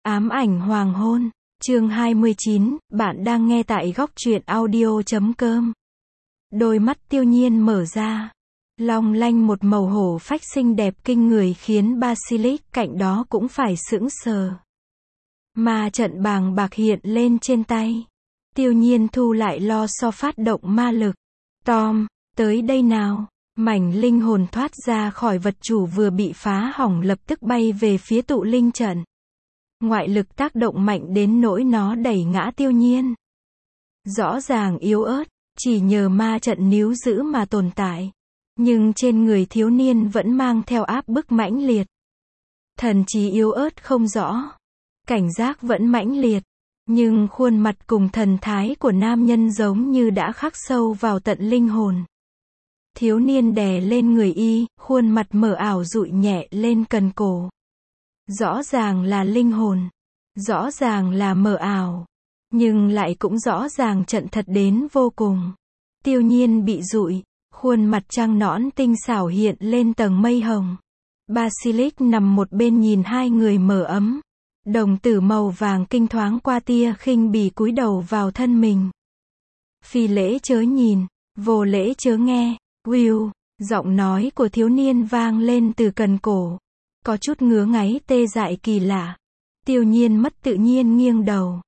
Ám ảnh hoàng hôn, chương 29, bạn đang nghe tại góc truyện audio.com. Đôi mắt Tiêu Nhiên mở ra, long lanh một màu hổ phách xinh đẹp kinh người khiến Basilisk cạnh đó cũng phải sững sờ. Ma trận bàng bạc hiện lên trên tay. Tiêu Nhiên thu lại lo so phát động ma lực. Tom, tới đây nào. Mảnh linh hồn thoát ra khỏi vật chủ vừa bị phá hỏng lập tức bay về phía tụ linh trận. Ngoại lực tác động mạnh đến nỗi nó đẩy ngã Tiêu Nhiên. Rõ ràng yếu ớt, chỉ nhờ ma trận níu giữ mà tồn tại. Nhưng trên người thiếu niên vẫn mang theo áp bức mãnh liệt. Thần trí yếu ớt không rõ. Cảnh giác vẫn mãnh liệt. Nhưng khuôn mặt cùng thần thái của nam nhân giống như đã khắc sâu vào tận linh hồn. Thiếu niên đè lên người y, khuôn mặt mờ ảo dụi nhẹ lên cần cổ. Rõ ràng là linh hồn. Rõ ràng là mờ ảo. Nhưng lại cũng rõ ràng trận thật đến vô cùng. Tiêu Nhiên bị dụi. Khuôn mặt trăng nõn tinh xảo hiện lên tầng mây hồng. Basilisk nằm một bên nhìn hai người mờ ấm. Đồng tử màu vàng kinh thoáng qua tia khinh bỉ cúi đầu vào thân mình. Phi lễ chớ nhìn, vô lễ chớ nghe. Will, giọng nói của thiếu niên vang lên từ cần cổ. Có chút ngứa ngáy tê dại kỳ lạ. Tiêu Nhiên mất tự nhiên nghiêng đầu.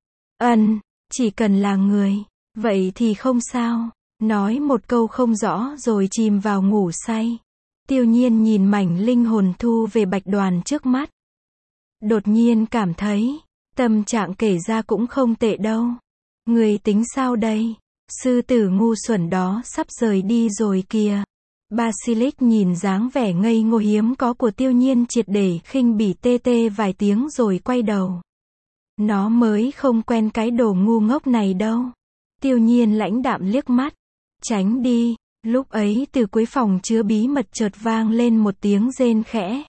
Chỉ cần là người, vậy thì không sao. Nói một câu không rõ rồi chìm vào ngủ say. Tiêu Nhiên nhìn mảnh linh hồn thu về bạch đoàn trước mắt. Đột nhiên cảm thấy, tâm trạng kể ra cũng không tệ đâu. Người tính sao đây? Sư tử ngu xuẩn đó sắp rời đi rồi kìa. Basilisk nhìn dáng vẻ ngây ngô hiếm có của Tiêu Nhiên triệt để khinh bỉ tê tê vài tiếng rồi quay đầu. Nó mới không quen cái đồ ngu ngốc này đâu. Tiêu Nhiên lãnh đạm liếc mắt. Tránh đi. Lúc ấy từ cuối phòng chứa bí mật chợt vang lên một tiếng rên khẽ.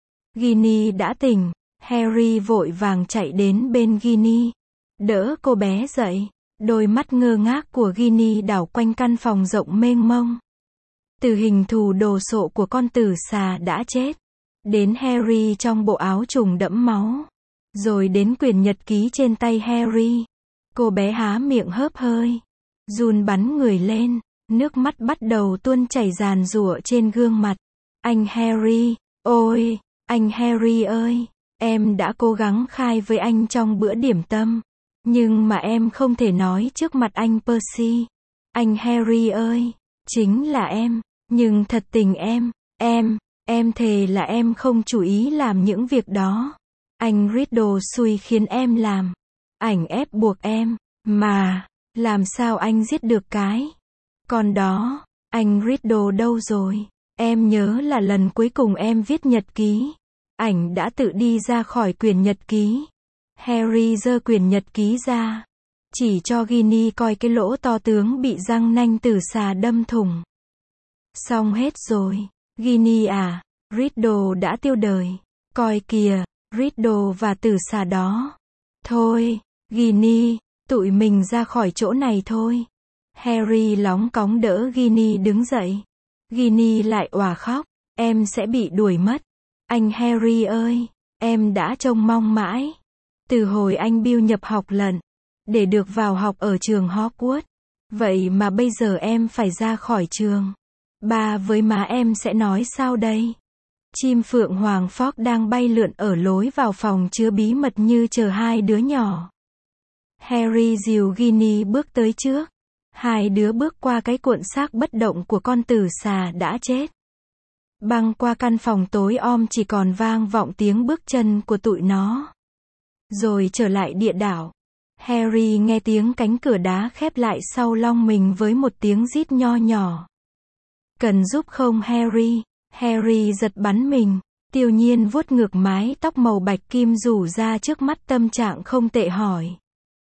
Ginny đã tỉnh. Harry vội vàng chạy đến bên Ginny. Đỡ cô bé dậy. Đôi mắt ngơ ngác của Ginny đảo quanh căn phòng rộng mênh mông. Từ hình thù đồ sộ của con tử xà đã chết. Đến Harry trong bộ áo trùng đẫm máu. Rồi đến quyển nhật ký trên tay Harry. Cô bé há miệng hớp hơi. Run bắn người lên. Nước mắt bắt đầu tuôn chảy ràn rụa trên gương mặt. Anh Harry, ôi, anh Harry ơi. Em đã cố gắng khai với anh trong bữa điểm tâm. Nhưng mà em không thể nói trước mặt anh Percy. Anh Harry ơi, chính là em. Nhưng thật tình em thề là em không chủ ý làm những việc đó. Anh Riddle xui khiến em làm. Ảnh ép buộc em. Mà, làm sao anh giết được cái con đó? Anh Riddle đâu rồi? Em nhớ là lần cuối cùng em viết nhật ký. Ảnh đã tự đi ra khỏi quyển nhật ký. Harry giơ quyển nhật ký ra. Chỉ cho Ginny coi cái lỗ to tướng bị răng nanh tử xà đâm thủng. Xong hết rồi. Ginny à, Riddle đã tiêu đời. Coi kìa, Riddle và tử xà đó. Thôi, Ginny, tụi mình ra khỏi chỗ này thôi. Harry lóng cóng đỡ Ginny đứng dậy. Ginny lại òa khóc. Em sẽ bị đuổi mất. Anh Harry ơi, em đã trông mong mãi. Từ hồi anh Bill nhập học lận. Để được vào học ở trường Hogwarts. Vậy mà bây giờ em phải ra khỏi trường. Ba với má em sẽ nói sao đây? Chim phượng hoàng Fogg đang bay lượn ở lối vào phòng chứa bí mật như chờ hai đứa nhỏ. Harry dìu Ginny bước tới trước. Hai đứa bước qua cái cuộn xác bất động của con tử xà đã chết. Băng qua căn phòng tối om chỉ còn vang vọng tiếng bước chân của tụi nó. Rồi trở lại địa đảo. Harry nghe tiếng cánh cửa đá khép lại sau lưng mình với một tiếng rít nho nhỏ. Cần giúp không Harry? Harry giật bắn mình. Tiêu Nhiên vuốt ngược mái tóc màu bạch kim rủ ra trước mắt tâm trạng không tệ hỏi.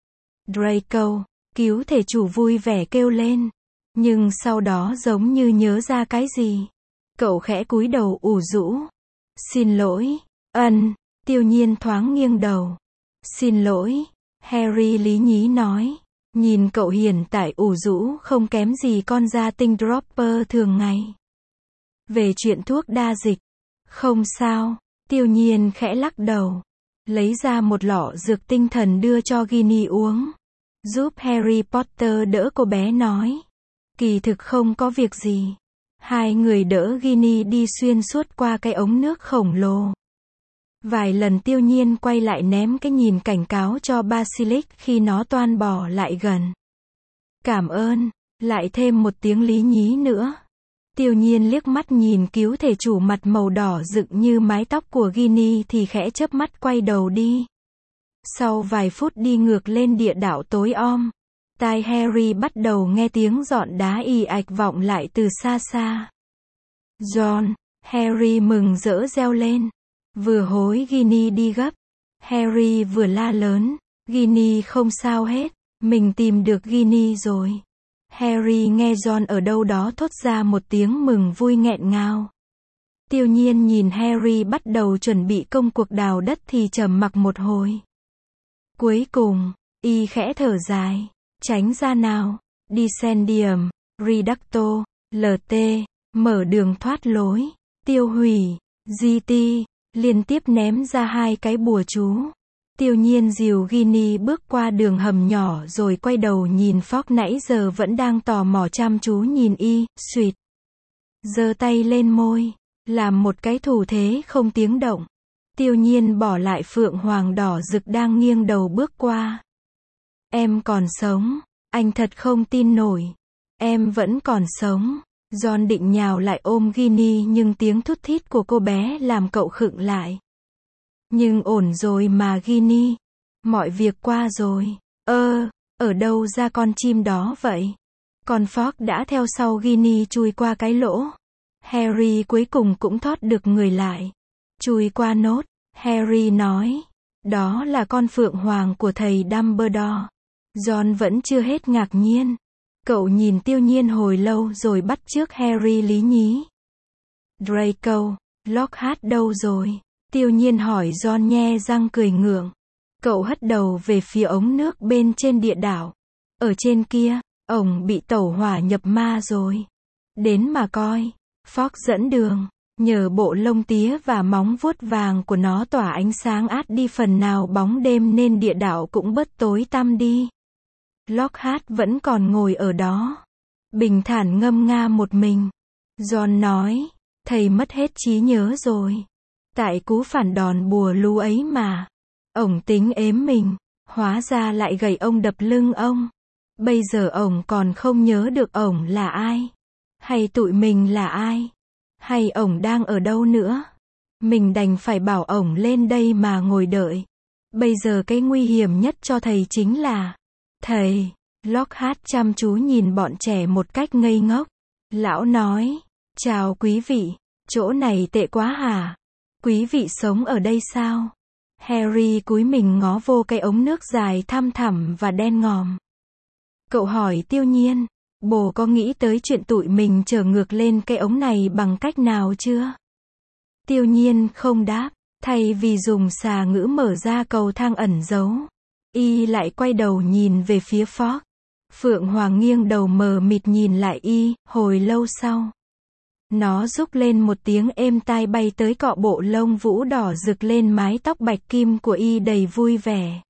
Draco, cứu thể chủ vui vẻ kêu lên. Nhưng sau đó giống như nhớ ra cái gì. Cậu khẽ cúi đầu ủ rũ. Xin lỗi. Tiêu Nhiên thoáng nghiêng đầu. Xin lỗi. Harry lý nhí nói. Nhìn cậu hiện tại ủ rũ không kém gì con gia tinh Dropper thường ngày. Về chuyện thuốc đa dịch. Không sao. Tiêu Nhiên khẽ lắc đầu. lấy ra một lọ dược tinh thần đưa cho Ginny uống, giúp Harry Potter đỡ cô bé nói. Kỳ thực không có việc gì. Hai người đỡ Ginny đi xuyên suốt qua cái ống nước khổng lồ. Vài lần Tiêu Nhiên quay lại ném cái nhìn cảnh cáo cho Basilisk khi nó toan bò lại gần. Cảm ơn, lại thêm một tiếng lý nhí nữa. Tiêu Nhiên liếc mắt nhìn cứu thể chủ mặt màu đỏ rực như mái tóc của Ginny thì khẽ chớp mắt quay đầu đi. Sau vài phút đi ngược lên địa đạo tối om, tai Harry bắt đầu nghe tiếng dọn đá ì ạch vọng lại từ xa xa. John, Harry mừng rỡ reo lên. Vừa hối Ginny đi gấp, Harry vừa la lớn, Ginny không sao hết, mình tìm được Ginny rồi. Harry nghe John ở đâu đó thốt ra một tiếng mừng vui nghẹn ngào. Tiêu Nhiên nhìn Harry bắt đầu chuẩn bị công cuộc đào đất thì trầm mặc một hồi. Cuối cùng, y khẽ thở dài, tránh ra nào, Dissendium, Reducto, LT, mở đường thoát lối, tiêu hủy, GT, liên tiếp ném ra hai cái bùa chú. Tiêu Nhiên dìu Ginny bước qua đường hầm nhỏ rồi quay đầu nhìn Fogg nãy giờ vẫn đang tò mò chăm chú nhìn y, suýt. Giơ tay lên môi, làm một cái thủ thế không tiếng động. Tiêu Nhiên bỏ lại Phượng Hoàng đỏ rực đang nghiêng đầu bước qua. Em còn sống, anh thật không tin nổi. Em vẫn còn sống. John định nhào lại ôm Ginny nhưng tiếng thút thít của cô bé làm cậu khựng lại. Nhưng ổn rồi mà Ginny. Mọi việc qua rồi. Ở đâu ra con chim đó vậy? Con Fogg đã theo sau Ginny chui qua cái lỗ. Harry cuối cùng cũng thoát được người lại. Chui qua nốt, Harry nói. Đó là con Phượng Hoàng của thầy Dumbledore. John vẫn chưa hết ngạc nhiên. Cậu nhìn Tiêu Nhiên hồi lâu rồi bắt chước Harry lý nhí. Draco, Lockhart đâu rồi? Tiêu Nhiên hỏi John nhe răng cười ngượng. Cậu hất đầu về phía ống nước bên trên địa đảo. Ở trên kia, ổng bị tẩu hỏa nhập ma rồi. Đến mà coi. Fogg dẫn đường. Nhờ bộ lông tía và móng vuốt vàng của nó tỏa ánh sáng át đi phần nào bóng đêm nên địa đảo cũng bớt tối tăm đi. Lockhart vẫn còn ngồi ở đó. Bình thản ngâm nga một mình. John nói. Thầy mất hết trí nhớ rồi. Tại cú phản đòn bùa lưu ấy mà. Ổng tính ếm mình. Hóa ra lại gậy ông đập lưng ông. Bây giờ ổng còn không nhớ được ổng là ai. Hay tụi mình là ai. Hay ổng đang ở đâu nữa. Mình đành phải bảo ổng lên đây mà ngồi đợi. Bây giờ cái nguy hiểm nhất cho thầy chính là thầy. Lockhart chăm chú nhìn bọn trẻ một cách ngây ngốc. Lão nói. Chào quý vị. Chỗ này tệ quá hả? Quý vị sống ở đây sao? Harry cúi mình ngó vô cái ống nước dài thăm thẳm và đen ngòm. Cậu hỏi Tiêu Nhiên. Bồ có nghĩ tới chuyện tụi mình trở ngược lên cái ống này bằng cách nào chưa? Tiêu Nhiên không đáp. Thay vì dùng xà ngữ mở ra cầu thang ẩn giấu, y lại quay đầu nhìn về phía Fogg. Phượng Hoàng nghiêng đầu mờ mịt nhìn lại y, hồi lâu sau. Nó rúc lên một tiếng êm tai bay tới cọ bộ lông vũ đỏ rực lên mái tóc bạch kim của y đầy vui vẻ.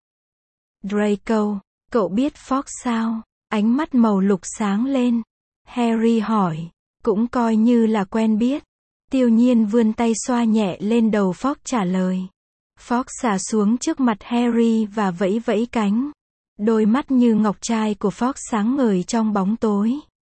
Draco, cậu biết Fogg sao? Ánh mắt màu lục sáng lên. Harry hỏi. Cũng coi như là quen biết. Tiêu Nhiên vươn tay xoa nhẹ lên đầu Fogg trả lời. Fogg xả xuống trước mặt Harry và vẫy vẫy cánh. Đôi mắt như ngọc trai của Fogg sáng ngời trong bóng tối.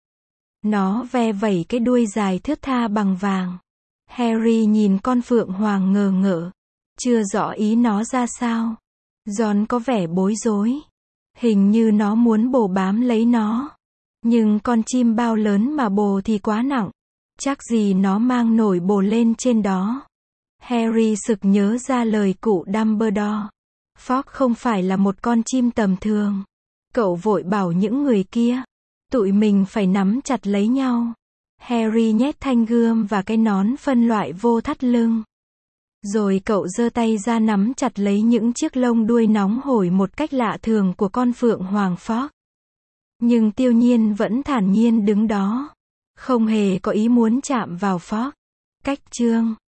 Nó ve vẩy cái đuôi dài thướt tha bằng vàng. Harry nhìn con Phượng Hoàng ngờ ngợ. Chưa rõ ý nó ra sao. John có vẻ bối rối. Hình như nó muốn bồ bám lấy nó. Nhưng con chim bao lớn mà bồ thì quá nặng. Chắc gì nó mang nổi bồ lên trên đó. Harry sực nhớ ra lời cụ Dumbledore. Fogg không phải là một con chim tầm thường. Cậu vội bảo những người kia. Tụi mình phải nắm chặt lấy nhau. Harry nhét thanh gươm và cái nón phân loại vô thắt lưng. Rồi cậu giơ tay ra nắm chặt lấy những chiếc lông đuôi nóng hổi một cách lạ thường của con Phượng Hoàng Fogg. Nhưng Tiêu Nhiên vẫn thản nhiên đứng đó. Không hề có ý muốn chạm vào Fogg. Cách chương